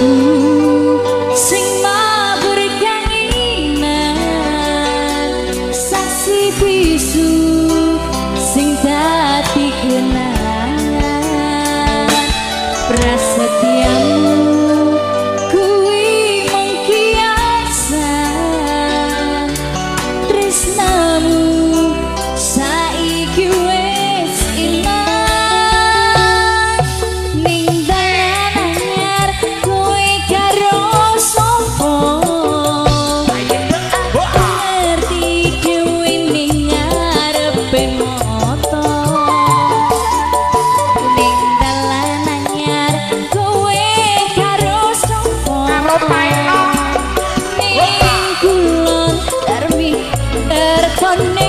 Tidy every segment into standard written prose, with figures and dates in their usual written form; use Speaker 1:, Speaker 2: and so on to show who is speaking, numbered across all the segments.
Speaker 1: sing mabur kanginan saksi bisu sing dadi kenangan prasetyamu kuwi mengkiasan tresnamu saiki wis ilang ning dalan anyar kowe karo sapa ngerti dhewe ning ngarepe mata ning dalan anyar kowe karo sapa ning kulon darmi terkone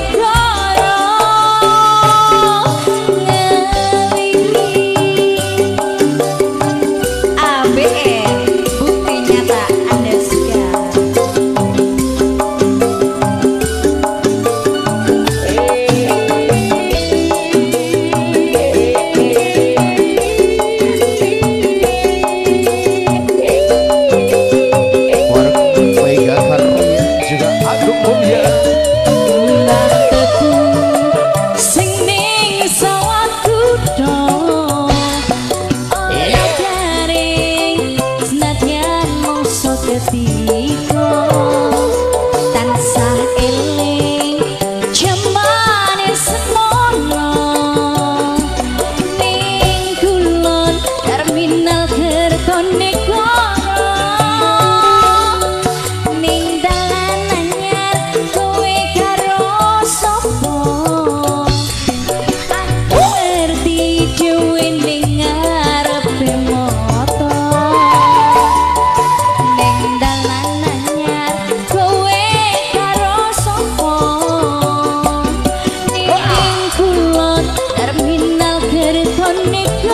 Speaker 1: tansah eling jamane semono ning kulon terminal Kertonegoro ning dalan anyar kowe karo sapa ngerti dhewe ning ngarepe mata ning dalan anyar kowe karo sapa ning kulon terminal Kertonegoro